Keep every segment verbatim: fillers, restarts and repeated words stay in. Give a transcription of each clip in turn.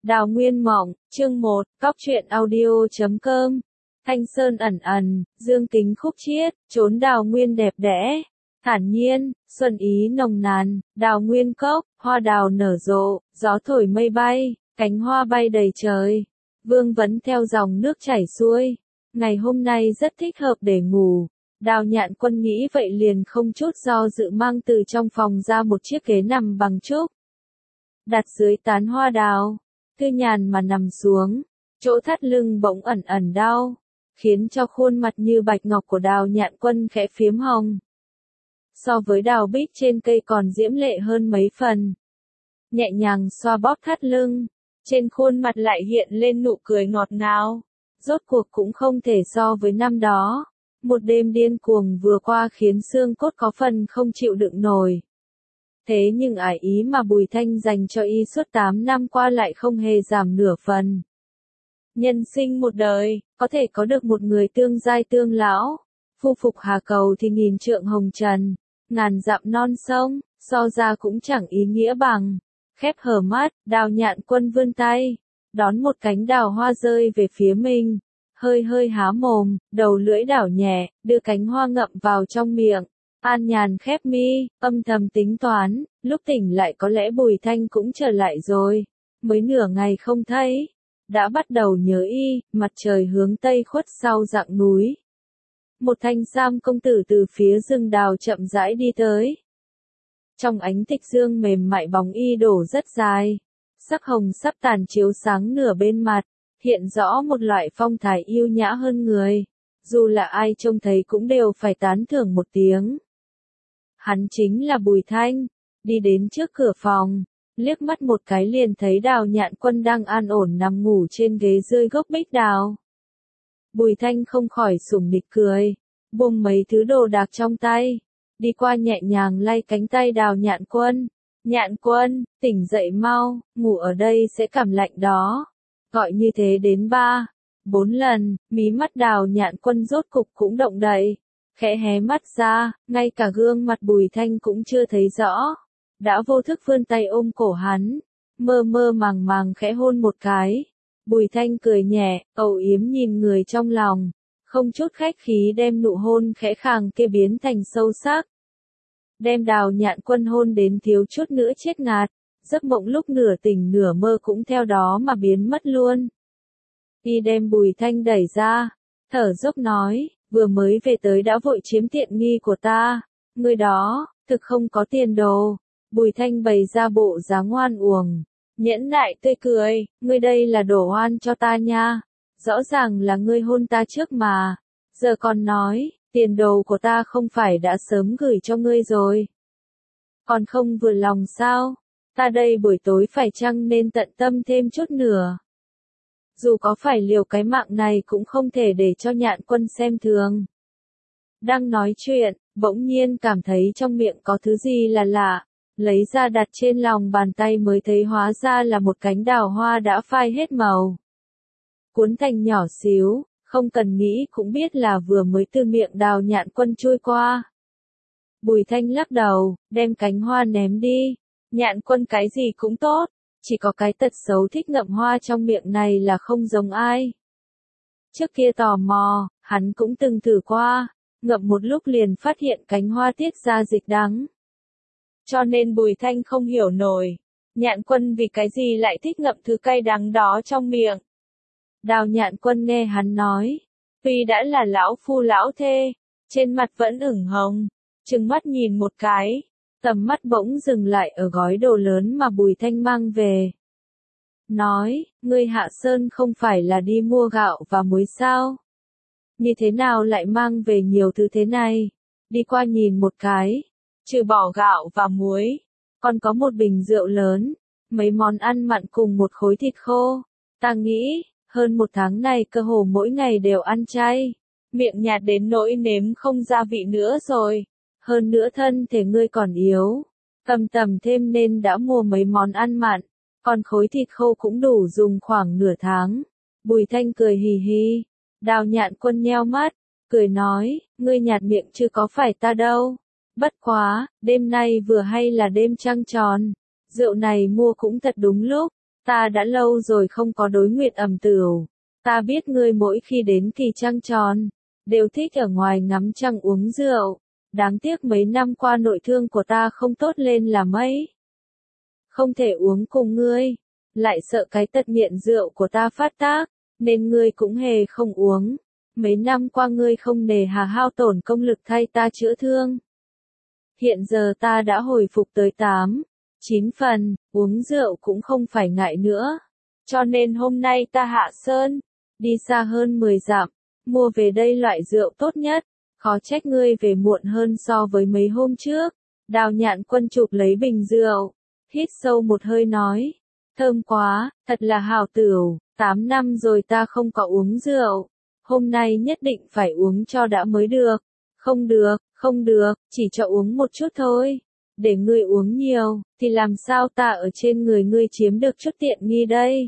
Đào Nguyên Mộng, chương một, cóc truyện audio chấm com. Thanh sơn ẩn ẩn, dương kính khúc chiết, trốn đào nguyên đẹp đẽ. Thản nhiên, xuân ý nồng nàn, đào nguyên cốc, hoa đào nở rộ, gió thổi mây bay, cánh hoa bay đầy trời. Vương Vấn theo dòng nước chảy xuôi. Ngày hôm nay rất thích hợp để ngủ. Đào Nhạn Quân nghĩ vậy liền không chút do dự mang từ trong phòng ra một chiếc ghế nằm bằng trúc. Đặt dưới tán hoa đào, thư nhàn mà nằm xuống, chỗ thắt lưng bỗng ẩn ẩn đau, khiến cho khuôn mặt như bạch ngọc của Đào Nhạn Quân khẽ phiếm hồng. So với đào bích trên cây còn diễm lệ hơn mấy phần. Nhẹ nhàng xoa bóp thắt lưng, trên khuôn mặt lại hiện lên nụ cười ngọt ngào. Rốt cuộc cũng không thể so với năm đó. Một đêm điên cuồng vừa qua khiến xương cốt có phần không chịu đựng nổi. Thế nhưng ải ý mà Bùi Thanh dành cho y suốt tám năm qua lại không hề giảm nửa phần. Nhân sinh một đời, có thể có được một người tương giai tương lão. Phu phục hà cầu thì nghìn trượng hồng trần, ngàn dặm non sông, so ra cũng chẳng ý nghĩa bằng. Khép hờ mắt, Đào Nhạn Quân vươn tay, đón một cánh đào hoa rơi về phía mình. Hơi hơi há mồm, đầu lưỡi đảo nhẹ, đưa cánh hoa ngậm vào trong miệng. An nhàn khép mi, âm thầm tính toán, lúc tỉnh lại có lẽ Bùi Thanh cũng trở lại rồi. Mới nửa ngày không thấy, đã bắt đầu nhớ y, mặt trời hướng tây khuất sau rặng núi. Một thanh sam công tử từ phía rừng đào chậm rãi đi tới. Trong ánh tịch dương mềm mại bóng y đổ rất dài, sắc hồng sắp tàn chiếu sáng nửa bên mặt, hiện rõ một loại phong thái yêu nhã hơn người. Dù là ai trông thấy cũng đều phải tán thưởng một tiếng. Hắn chính là Bùi Thanh, đi đến trước cửa phòng, liếc mắt một cái liền thấy Đào Nhạn Quân đang an ổn nằm ngủ trên ghế dưới gốc bích đào. Bùi Thanh không khỏi sủng nịch cười, buông mấy thứ đồ đạc trong tay, đi qua nhẹ nhàng lay cánh tay Đào Nhạn Quân. Nhạn Quân, tỉnh dậy mau, ngủ ở đây sẽ cảm lạnh đó. Gọi như thế đến ba, bốn lần, mí mắt Đào Nhạn Quân rốt cục cũng động đậy. Khẽ hé mắt ra, ngay cả gương mặt Bùi Thanh cũng chưa thấy rõ. Đã vô thức vươn tay ôm cổ hắn, mơ mơ màng màng khẽ hôn một cái. Bùi Thanh cười nhẹ, âu yếm nhìn người trong lòng, không chút khách khí đem nụ hôn khẽ khàng kia biến thành sâu sắc. Đem Đào Nhạn Quân hôn đến thiếu chút nữa chết ngạt, giấc mộng lúc nửa tỉnh nửa mơ cũng theo đó mà biến mất luôn. Y đem Bùi Thanh đẩy ra, thở dốc nói, vừa mới về tới đã vội chiếm tiện nghi của ta, người đó, thực không có tiền đồ. Bùi Thanh bày ra bộ dáng ngoan uổng, nhẫn nại tươi cười, ngươi đây là đổ oan cho ta nha, rõ ràng là ngươi hôn ta trước mà, giờ còn nói, tiền đồ của ta không phải đã sớm gửi cho ngươi rồi. Còn không vừa lòng sao, ta đây buổi tối phải chăng nên tận tâm thêm chút nữa. Dù có phải liều cái mạng này cũng không thể để cho Nhạn Quân xem thường. Đang nói chuyện, bỗng nhiên cảm thấy trong miệng có thứ gì là lạ, lấy ra đặt trên lòng bàn tay mới thấy hóa ra là một cánh đào hoa đã phai hết màu. Cuốn thành nhỏ xíu, không cần nghĩ cũng biết là vừa mới từ miệng Đào Nhạn Quân trôi qua. Bùi Thanh lắc đầu, đem cánh hoa ném đi. Nhạn Quân cái gì cũng tốt, chỉ có cái tật xấu thích ngậm hoa trong miệng này là không giống ai. Trước kia tò mò, hắn cũng từng thử qua, ngậm một lúc liền phát hiện cánh hoa tiết ra dịch đắng. Cho nên Bùi Thanh không hiểu nổi, Nhạn Quân vì cái gì lại thích ngậm thứ cay đắng đó trong miệng. Đào Nhạn Quân nghe hắn nói, tuy đã là lão phu lão thê, trên mặt vẫn ửng hồng, trừng mắt nhìn một cái. Tầm mắt bỗng dừng lại ở gói đồ lớn mà Bùi Thanh mang về. Nói, ngươi hạ sơn không phải là đi mua gạo và muối sao? Như thế nào lại mang về nhiều thứ thế này? Đi qua nhìn một cái, trừ bỏ gạo và muối, còn có một bình rượu lớn, mấy món ăn mặn cùng một khối thịt khô. Ta nghĩ, hơn một tháng này cơ hồ mỗi ngày đều ăn chay, miệng nhạt đến nỗi nếm không gia vị nữa rồi. Hơn nữa thân thể ngươi còn yếu, tầm tầm thêm nên đã mua mấy món ăn mặn, còn khối thịt khô cũng đủ dùng khoảng nửa tháng. Bùi Thanh cười hì hì, Đào Nhạn Quân nheo mắt, cười nói, ngươi nhạt miệng chứ có phải ta đâu. Bất quá, đêm nay vừa hay là đêm trăng tròn, rượu này mua cũng thật đúng lúc, Ta đã lâu rồi không có đối nguyện ẩm tửu. Ta biết ngươi mỗi khi đến kỳ trăng tròn, đều thích ở ngoài ngắm trăng uống rượu. Đáng tiếc mấy năm qua nội thương của ta không tốt lên là mấy. Không thể uống cùng ngươi, lại sợ cái tật nghiện rượu của ta phát tác, nên ngươi cũng hề không uống. Mấy năm qua ngươi không nề hà hao tổn công lực thay ta chữa thương. Hiện giờ ta đã hồi phục tới tám, chín phần, uống rượu cũng không phải ngại nữa. Cho nên hôm nay ta hạ sơn, đi xa hơn mười dặm, mua về đây loại rượu tốt nhất. Khó trách ngươi về muộn hơn so với mấy hôm trước. Đào Nhạn Quân chụp lấy bình rượu, hít sâu một hơi nói. Thơm quá, thật là hảo tửu, tám năm rồi ta không có uống rượu. Hôm nay nhất định phải uống cho đã mới được. Không được, không được, chỉ cho uống một chút thôi. Để ngươi uống nhiều, thì làm sao ta ở trên người ngươi chiếm được chút tiện nghi đây?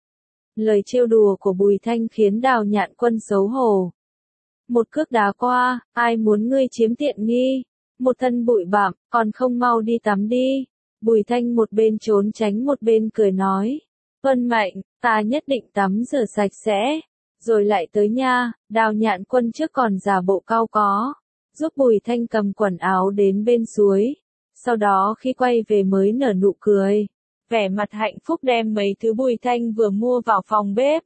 Lời trêu đùa của Bùi Thanh khiến Đào Nhạn Quân xấu hổ. Một cước đá qua, ai muốn ngươi chiếm tiện nghi? Một thân bụi bặm, còn không mau đi tắm đi. Bùi Thanh một bên trốn tránh một bên cười nói. Tuân mệnh, ta nhất định tắm rửa sạch sẽ. Rồi lại tới nha. Đào Nhạn Quân trước còn giả bộ cau có, giúp Bùi Thanh cầm quần áo đến bên suối. Sau đó khi quay về mới nở nụ cười, vẻ mặt hạnh phúc đem mấy thứ Bùi Thanh vừa mua vào phòng bếp.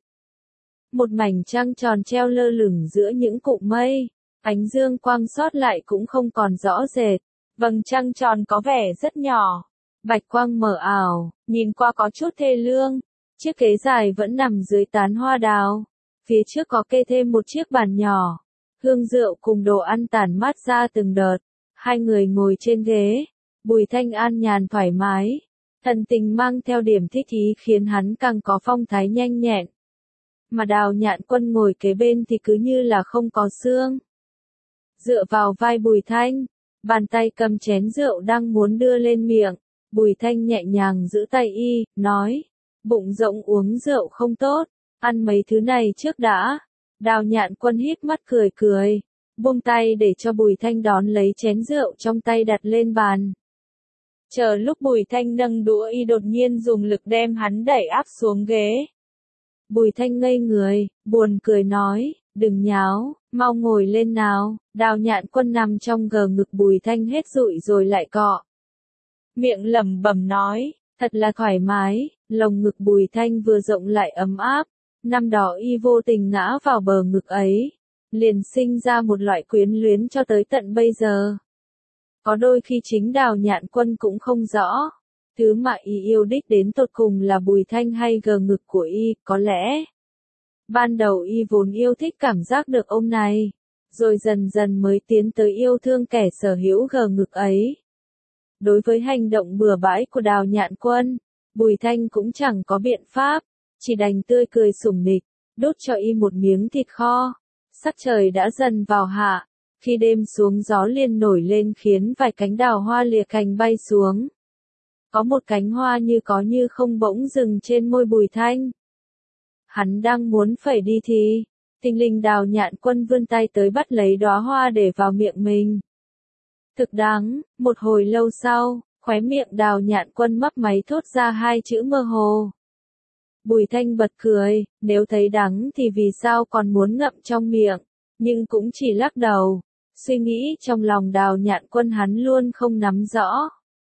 Một mảnh trăng tròn treo lơ lửng giữa những cụm mây, ánh dương quang sót lại cũng không còn rõ rệt. Vầng trăng tròn có vẻ rất nhỏ, bạch quang mờ ảo, nhìn qua có chút thê lương. Chiếc ghế dài vẫn nằm dưới tán hoa đào, phía trước có kê thêm một chiếc bàn nhỏ. Hương rượu cùng đồ ăn tản mát ra từng đợt, hai người ngồi trên ghế, Bùi Thanh an nhàn thoải mái, thần tình mang theo điểm thích ý khiến hắn càng có phong thái nhanh nhẹn. Mà Đào Nhạn Quân ngồi kế bên thì cứ như là không có xương. Dựa vào vai Bùi Thanh, bàn tay cầm chén rượu đang muốn đưa lên miệng, Bùi Thanh nhẹ nhàng giữ tay y, nói, bụng rộng uống rượu không tốt, ăn mấy thứ này trước đã. Đào Nhạn Quân híp mắt cười cười, buông tay để cho Bùi Thanh đón lấy chén rượu trong tay đặt lên bàn. Chờ lúc Bùi Thanh nâng đũa y đột nhiên dùng lực đem hắn đẩy áp xuống ghế. Bùi Thanh ngây người, buồn cười nói, đừng nháo, mau ngồi lên nào. Đào Nhạn Quân nằm trong gờ ngực Bùi Thanh hết dụi rồi lại cọ. Miệng lẩm bẩm nói, thật là thoải mái, lồng ngực Bùi Thanh vừa rộng lại ấm áp. Năm đó y vô tình ngã vào bờ ngực ấy, liền sinh ra một loại quyến luyến cho tới tận bây giờ. Có đôi khi chính Đào Nhạn Quân cũng không rõ, thứ mà y yêu đích đến tột cùng là Bùi Thanh hay gờ ngực của y, có lẽ. Ban đầu y vốn yêu thích cảm giác được ôm này, rồi dần dần mới tiến tới yêu thương kẻ sở hữu gờ ngực ấy. Đối với hành động bừa bãi của Đào Nhạn Quân, Bùi Thanh cũng chẳng có biện pháp, chỉ đành tươi cười sủng nịch, đút cho y một miếng thịt kho. Sắc trời đã dần vào hạ, khi đêm xuống gió liền nổi lên khiến vài cánh đào hoa lìa cành bay xuống. Có một cánh hoa như có như không bỗng dừng trên môi Bùi Thanh. Hắn đang muốn phẩy đi thì, thình lình Đào Nhạn Quân vươn tay tới bắt lấy đóa hoa để vào miệng mình. Thực đáng, một hồi lâu sau, khóe miệng Đào Nhạn Quân mấp máy thốt ra hai chữ mơ hồ. Bùi Thanh bật cười, nếu thấy đắng thì vì sao còn muốn ngậm trong miệng, nhưng cũng chỉ lắc đầu. Suy nghĩ trong lòng Đào Nhạn Quân hắn luôn không nắm rõ.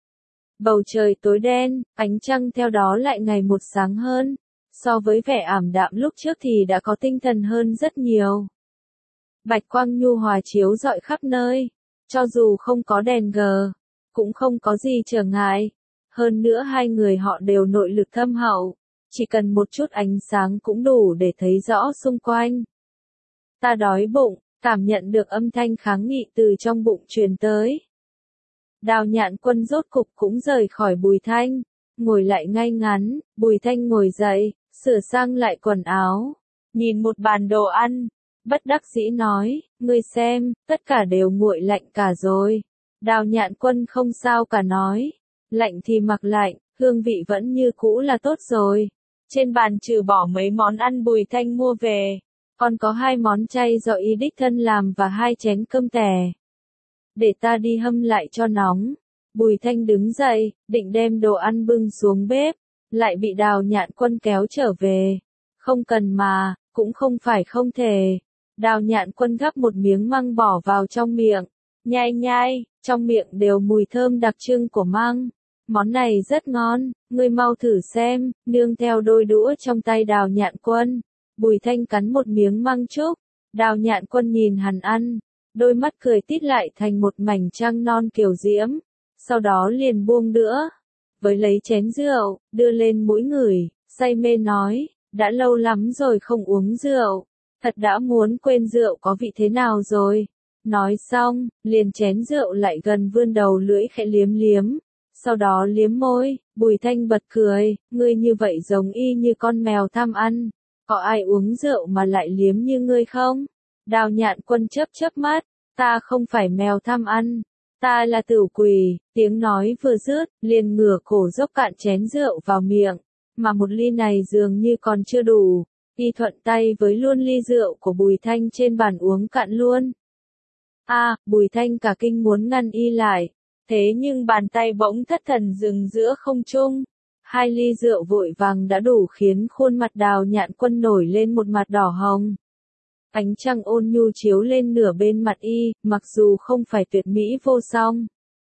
Bầu trời tối đen, ánh trăng theo đó lại ngày một sáng hơn. So với vẻ ảm đạm lúc trước thì đã có tinh thần hơn rất nhiều. Bạch quang nhu hòa chiếu rọi khắp nơi, cho dù không có đèn gờ, cũng không có gì trở ngại. Hơn nữa hai người họ đều nội lực thâm hậu, chỉ cần một chút ánh sáng cũng đủ để thấy rõ xung quanh. Ta đói bụng, cảm nhận được âm thanh kháng nghị từ trong bụng truyền tới. Đào Nhạn Quân rốt cục cũng rời khỏi Bùi Thanh, ngồi lại ngay ngắn. Bùi Thanh ngồi dậy, sửa sang lại quần áo, nhìn một bàn đồ ăn, bất đắc dĩ nói, ngươi xem, tất cả đều nguội lạnh cả rồi. Đào Nhạn Quân không sao cả nói, lạnh thì mặc lạnh, hương vị vẫn như cũ là tốt rồi. Trên bàn trừ bỏ mấy món ăn Bùi Thanh mua về, còn có hai món chay do y đích thân làm và hai chén cơm tẻ. Để ta đi hâm lại cho nóng. Bùi Thanh đứng dậy, định đem đồ ăn bưng xuống bếp, lại bị Đào Nhạn Quân kéo trở về. Không cần mà, cũng không phải không thể. Đào Nhạn Quân gắp một miếng măng bỏ vào trong miệng, nhai nhai, trong miệng đều mùi thơm đặc trưng của măng. Món này rất ngon, ngươi mau thử xem, nương theo đôi đũa trong tay Đào Nhạn Quân. Bùi Thanh cắn một miếng măng trúc, Đào Nhạn Quân nhìn hắn ăn, đôi mắt cười tít lại thành một mảnh trăng non kiều diễm, sau đó liền buông đũa, với lấy chén rượu, đưa lên mũi ngửi, say mê nói, đã lâu lắm rồi không uống rượu, thật đã muốn quên rượu có vị thế nào rồi. Nói xong, liền chén rượu lại gần vươn đầu lưỡi khẽ liếm liếm, sau đó liếm môi. Bùi Thanh bật cười, ngươi như vậy giống y như con mèo tham ăn, có ai uống rượu mà lại liếm như ngươi không? Đào Nhạn Quân chớp chớp mắt, ta không phải mèo tham ăn, ta là Tửu Quỷ. Tiếng nói vừa dứt, liền ngửa cổ dốc cạn chén rượu vào miệng, mà một ly này dường như còn chưa đủ, y thuận tay với luôn ly rượu của Bùi Thanh trên bàn uống cạn luôn. A, à, Bùi Thanh cả kinh muốn ngăn y lại, thế nhưng bàn tay bỗng thất thần dừng giữa không trung. Hai ly rượu vội vàng đã đủ khiến khuôn mặt Đào Nhạn Quân nổi lên một mặt đỏ hồng. Ánh trăng ôn nhu chiếu lên nửa bên mặt y, mặc dù không phải tuyệt mỹ vô song,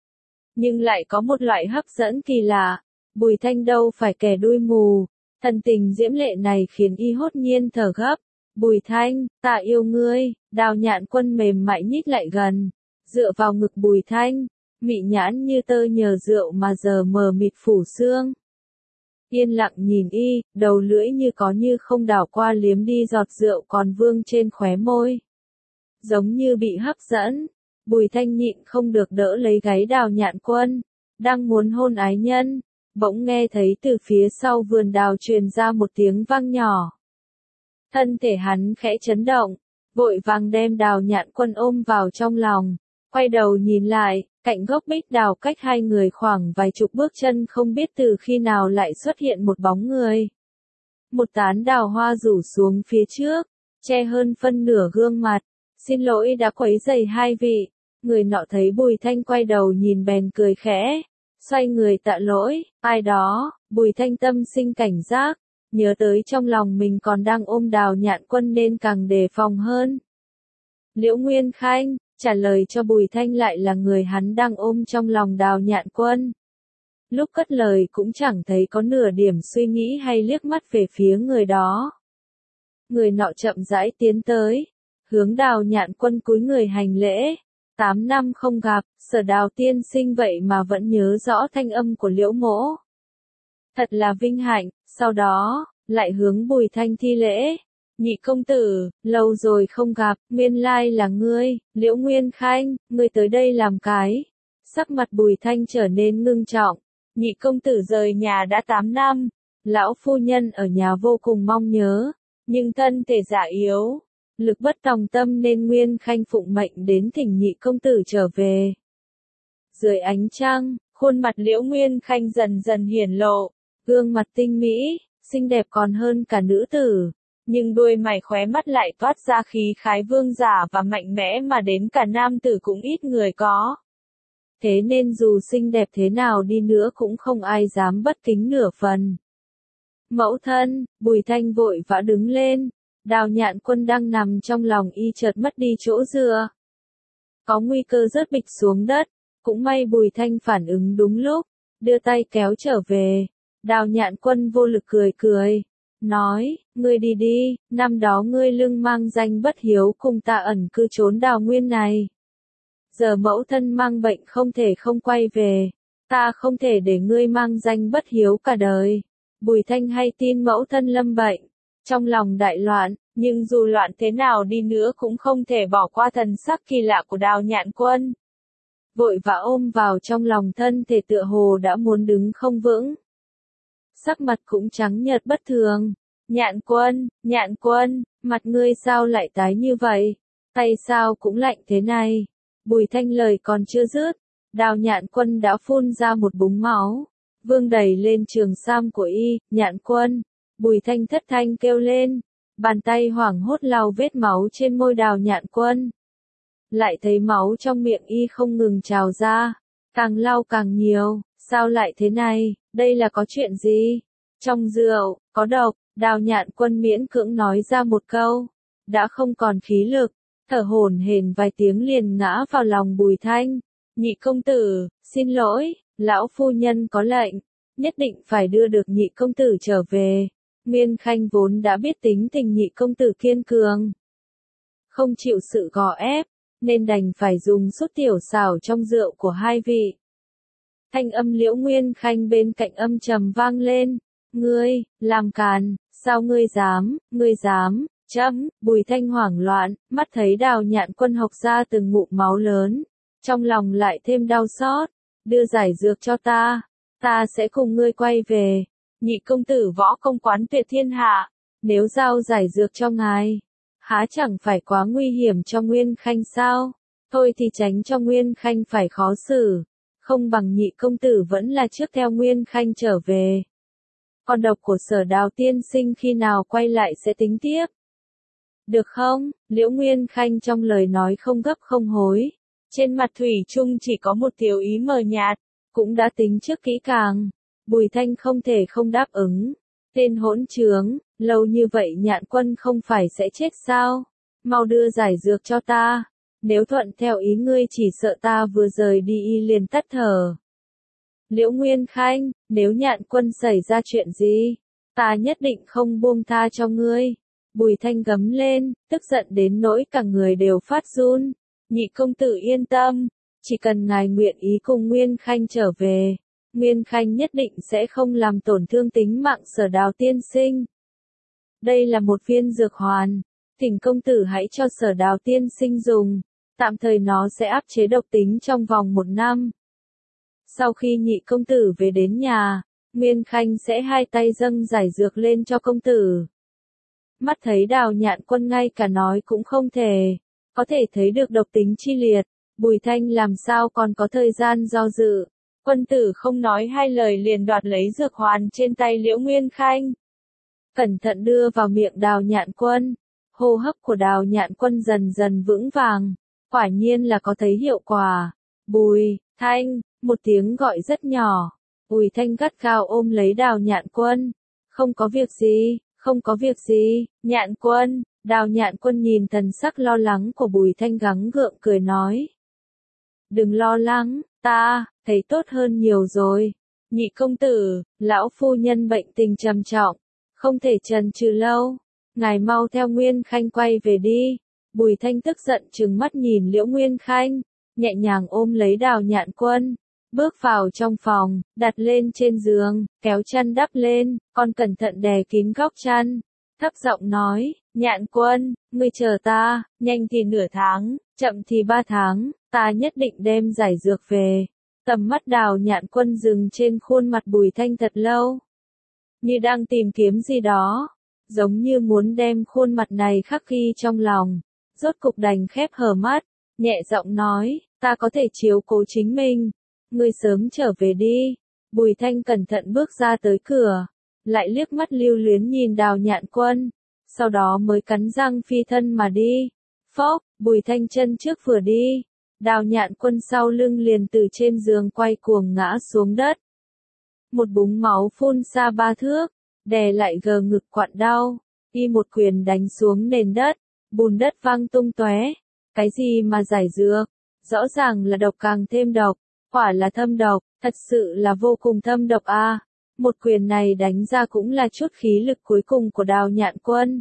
nhưng lại có một loại hấp dẫn kỳ lạ. Bùi Thanh đâu phải kẻ đuôi mù, thần tình diễm lệ này khiến y hốt nhiên thở gấp. Bùi Thanh, ta yêu ngươi. Đào Nhạn Quân mềm mại nhích lại gần, dựa vào ngực Bùi Thanh, mị nhãn như tơ nhờ rượu mà giờ mờ mịt phủ sương. Yên lặng nhìn y, đầu lưỡi như có như không đảo qua liếm đi giọt rượu còn vương trên khóe môi. Giống như bị hấp dẫn, Bùi Thanh nhịn không được đỡ lấy gáy Đào Nhạn Quân, đang muốn hôn ái nhân, bỗng nghe thấy từ phía sau vườn đào truyền ra một tiếng vang nhỏ. Thân thể hắn khẽ chấn động, vội vàng đem Đào Nhạn Quân ôm vào trong lòng, quay đầu nhìn lại, cạnh gốc bích đào cách hai người khoảng vài chục bước chân không biết từ khi nào lại xuất hiện một bóng người. Một tán đào hoa rủ xuống phía trước, che hơn phân nửa gương mặt. Xin lỗi đã quấy rầy hai vị. Người nọ thấy Bùi Thanh quay đầu nhìn bèn cười khẽ, xoay người tạ lỗi. Ai đó? Bùi Thanh tâm sinh cảnh giác, nhớ tới trong lòng mình còn đang ôm Đào Nhạn Quân nên càng đề phòng hơn. Liễu Nguyên Khanh. Trả lời cho Bùi Thanh lại là người hắn đang ôm trong lòng Đào Nhạn Quân. Lúc cất lời cũng chẳng thấy có nửa điểm suy nghĩ hay liếc mắt về phía người đó. Người nọ chậm rãi tiến tới, hướng Đào Nhạn Quân cúi người hành lễ. Tám năm không gặp, Sở Đào tiên sinh vậy mà vẫn nhớ rõ thanh âm của Liễu mỗ. Thật là vinh hạnh. Sau đó, lại hướng Bùi Thanh thi lễ. Nhị công tử, lâu rồi không gặp, nguyên lai là ngươi. Liễu Nguyên Khanh, ngươi tới đây làm cái. Sắc mặt Bùi Thanh trở nên ngưng trọng. Nhị công tử rời nhà đã tám năm, lão phu nhân ở nhà vô cùng mong nhớ, nhưng thân thể già yếu, lực bất tòng tâm nên Nguyên Khanh phụng mệnh đến thỉnh nhị công tử trở về. Dưới ánh trăng, khuôn mặt Liễu Nguyên Khanh dần dần hiển lộ, gương mặt tinh mỹ, xinh đẹp còn hơn cả nữ tử. Nhưng đôi mày khóe mắt lại toát ra khí khái vương giả và mạnh mẽ mà đến cả nam tử cũng ít người có. Thế nên dù xinh đẹp thế nào đi nữa cũng không ai dám bất kính nửa phần. Mẫu thân, Bùi Thanh vội vã đứng lên, Đào Nhạn Quân đang nằm trong lòng y chợt mất đi chỗ dựa. Có nguy cơ rớt bịch xuống đất, cũng may Bùi Thanh phản ứng đúng lúc, đưa tay kéo trở về. Đào Nhạn Quân vô lực cười cười. Nói, ngươi đi đi, năm đó ngươi lưng mang danh bất hiếu cùng ta ẩn cư trốn đào nguyên này. Giờ mẫu thân mang bệnh không thể không quay về, ta không thể để ngươi mang danh bất hiếu cả đời. Bùi Thanh hay tin mẫu thân lâm bệnh, trong lòng đại loạn, nhưng dù loạn thế nào đi nữa cũng không thể bỏ qua thần sắc kỳ lạ của Đào Nhạn Quân. Vội vã ôm vào trong lòng, thân thể tựa hồ đã muốn đứng không vững. Sắc mặt cũng trắng nhợt bất thường. Nhạn Quân, Nhạn Quân, mặt ngươi sao lại tái như vậy? Tay sao cũng lạnh thế này? Bùi Thanh lời còn chưa dứt, Đào Nhạn Quân đã phun ra một búng máu, vương đầy lên trường sam của y. Nhạn Quân, Bùi Thanh thất thanh kêu lên, bàn tay hoảng hốt lau vết máu trên môi Đào Nhạn Quân. Lại thấy máu trong miệng y không ngừng trào ra, càng lau càng nhiều. Sao lại thế này, đây là có chuyện gì? Trong rượu, có độc, Đào Nhạn Quân miễn cưỡng nói ra một câu. Đã không còn khí lực, thở hổn hển vài tiếng liền ngã vào lòng Bùi Thanh. Nhị công tử, xin lỗi, lão phu nhân có lệnh, nhất định phải đưa được nhị công tử trở về. Nguyên Khanh vốn đã biết tính tình nhị công tử kiên cường, không chịu sự gò ép, nên đành phải dùng chút tiểu xảo trong rượu của hai vị. Thanh âm Liễu Nguyên Khanh bên cạnh âm trầm vang lên. Ngươi, làm càn, sao ngươi dám, ngươi dám, chấm, Bùi Thanh hoảng loạn, mắt thấy Đào Nhạn Quân hộc ra từng ngụm máu lớn. Trong lòng lại thêm đau xót, đưa giải dược cho ta, ta sẽ cùng ngươi quay về. Nhị công tử võ công quán tuyệt thiên hạ, nếu giao giải dược cho ngài, há chẳng phải quá nguy hiểm cho Nguyên Khanh sao? Thôi thì tránh cho Nguyên Khanh phải khó xử, không bằng nhị công tử vẫn là trước theo Nguyên Khanh trở về. Còn độc của Sở Đào tiên sinh khi nào quay lại sẽ tính tiếp. Được không? Liễu Nguyên Khanh trong lời nói không gấp không hối. Trên mặt thủy chung chỉ có một tiểu ý mờ nhạt, cũng đã tính trước kỹ càng. Bùi Thanh không thể không đáp ứng. Tên hỗn trướng, lâu như vậy Nhạn Quân không phải sẽ chết sao? Mau đưa giải dược cho ta. Nếu thuận theo ý ngươi chỉ sợ ta vừa rời đi y liền tắt thở. Liễu Nguyên Khanh, nếu Nhạn Quân xảy ra chuyện gì, ta nhất định không buông tha cho ngươi. Bùi Thanh gấm lên, tức giận đến nỗi cả người đều phát run. Nhị công tử yên tâm, chỉ cần ngài nguyện ý cùng Nguyên Khanh trở về, Nguyên Khanh nhất định sẽ không làm tổn thương tính mạng Sở Đào tiên sinh. Đây là một viên dược hoàn, thỉnh công tử hãy cho Sở Đào tiên sinh dùng, tạm thời nó sẽ áp chế độc tính trong vòng một năm. Sau khi nhị công tử về đến nhà, Nguyên Khanh sẽ hai tay dâng giải dược lên cho công tử. Mắt thấy Đào Nhạn Quân ngay cả nói cũng không thể, có thể thấy được độc tính chi liệt, Bùi Thanh làm sao còn có thời gian do dự. Quân tử không nói hai lời liền đoạt lấy dược hoàn trên tay Liễu Nguyên Khanh. Cẩn thận đưa vào miệng Đào Nhạn Quân, hô hấp của Đào Nhạn Quân dần dần vững vàng, quả nhiên là có thấy hiệu quả. Bùi Thanh, một tiếng gọi rất nhỏ, Bùi Thanh gắt gao ôm lấy Đào Nhạn Quân. Không có việc gì, không có việc gì, Nhạn Quân. Đào Nhạn Quân nhìn thần sắc lo lắng của Bùi Thanh gắng gượng cười nói. Đừng lo lắng, ta, thấy tốt hơn nhiều rồi. Nhị công tử, lão phu nhân bệnh tình trầm trọng, không thể chần chừ lâu. Ngài mau theo Nguyên Khanh quay về đi. Bùi Thanh tức giận trừng mắt nhìn Liễu Nguyên Khanh, nhẹ nhàng ôm lấy Đào Nhạn Quân. Bước vào trong phòng, đặt lên trên giường, kéo chăn đắp lên, còn cẩn thận đè kín góc chăn. Thấp giọng nói, Nhạn Quân, ngươi chờ ta, nhanh thì nửa tháng, chậm thì ba tháng, ta nhất định đem giải dược về. Tầm mắt Đào Nhạn Quân dừng trên khuôn mặt Bùi Thanh thật lâu, như đang tìm kiếm gì đó, giống như muốn đem khuôn mặt này khắc ghi trong lòng. Rốt cục đành khép hờ mắt, nhẹ giọng nói, ta có thể chiếu cố chính mình, ngươi sớm trở về đi. Bùi Thanh cẩn thận bước ra tới cửa, lại liếc mắt lưu luyến nhìn Đào Nhạn Quân, sau đó mới cắn răng phi thân mà đi. Phốc, Bùi Thanh chân trước vừa đi, Đào Nhạn Quân sau lưng liền từ trên giường quay cuồng ngã xuống đất. Một búng máu phun ra ba thước, đè lại gờ ngực quặn đau, y một quyền đánh xuống nền đất, bùn đất văng tung tóe. Cái gì mà giải dược, rõ ràng là độc càng thêm độc, quả là thâm độc, thật sự là vô cùng thâm độc a. À. Một quyền này đánh ra cũng là chút khí lực cuối cùng của Đào Nhạn Quân.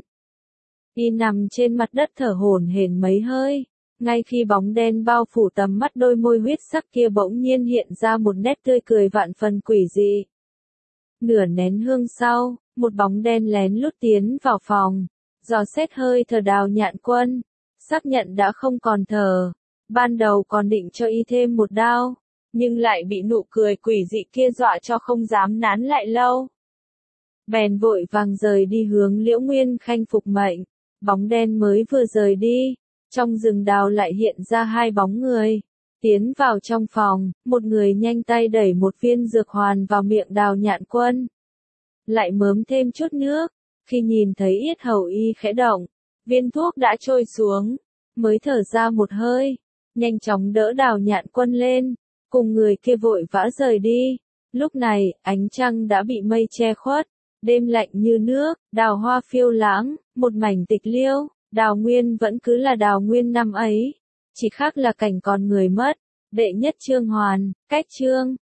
Y nằm trên mặt đất thở hổn hển mấy hơi, ngay khi bóng đen bao phủ tầm mắt đôi môi huyết sắc kia bỗng nhiên hiện ra một nét tươi cười vạn phần quỷ dị. Nửa nén hương sau, một bóng đen lén lút tiến vào phòng, dò xét hơi thở Đào Nhạn Quân, xác nhận đã không còn thở. Ban đầu còn định cho y thêm một đao, nhưng lại bị nụ cười quỷ dị kia dọa cho không dám nán lại lâu. Bèn vội vàng rời đi hướng Liễu Nguyên Khanh phục mệnh. Bóng đen mới vừa rời đi, trong rừng đào lại hiện ra hai bóng người. Tiến vào trong phòng, một người nhanh tay đẩy một viên dược hoàn vào miệng Đào Nhạn Quân. Lại mớm thêm chút nước, khi nhìn thấy yết hầu y khẽ động, viên thuốc đã trôi xuống, mới thở ra một hơi, nhanh chóng đỡ Đào Nhạn Quân lên, cùng người kia vội vã rời đi. Lúc này, ánh trăng đã bị mây che khuất, Đêm lạnh như nước, đào hoa phiêu lãng, một mảnh tịch liêu, Đào Nguyên vẫn cứ là Đào Nguyên năm ấy, chỉ khác là cảnh còn người mất. Đệ nhất chương hoàn, cách chương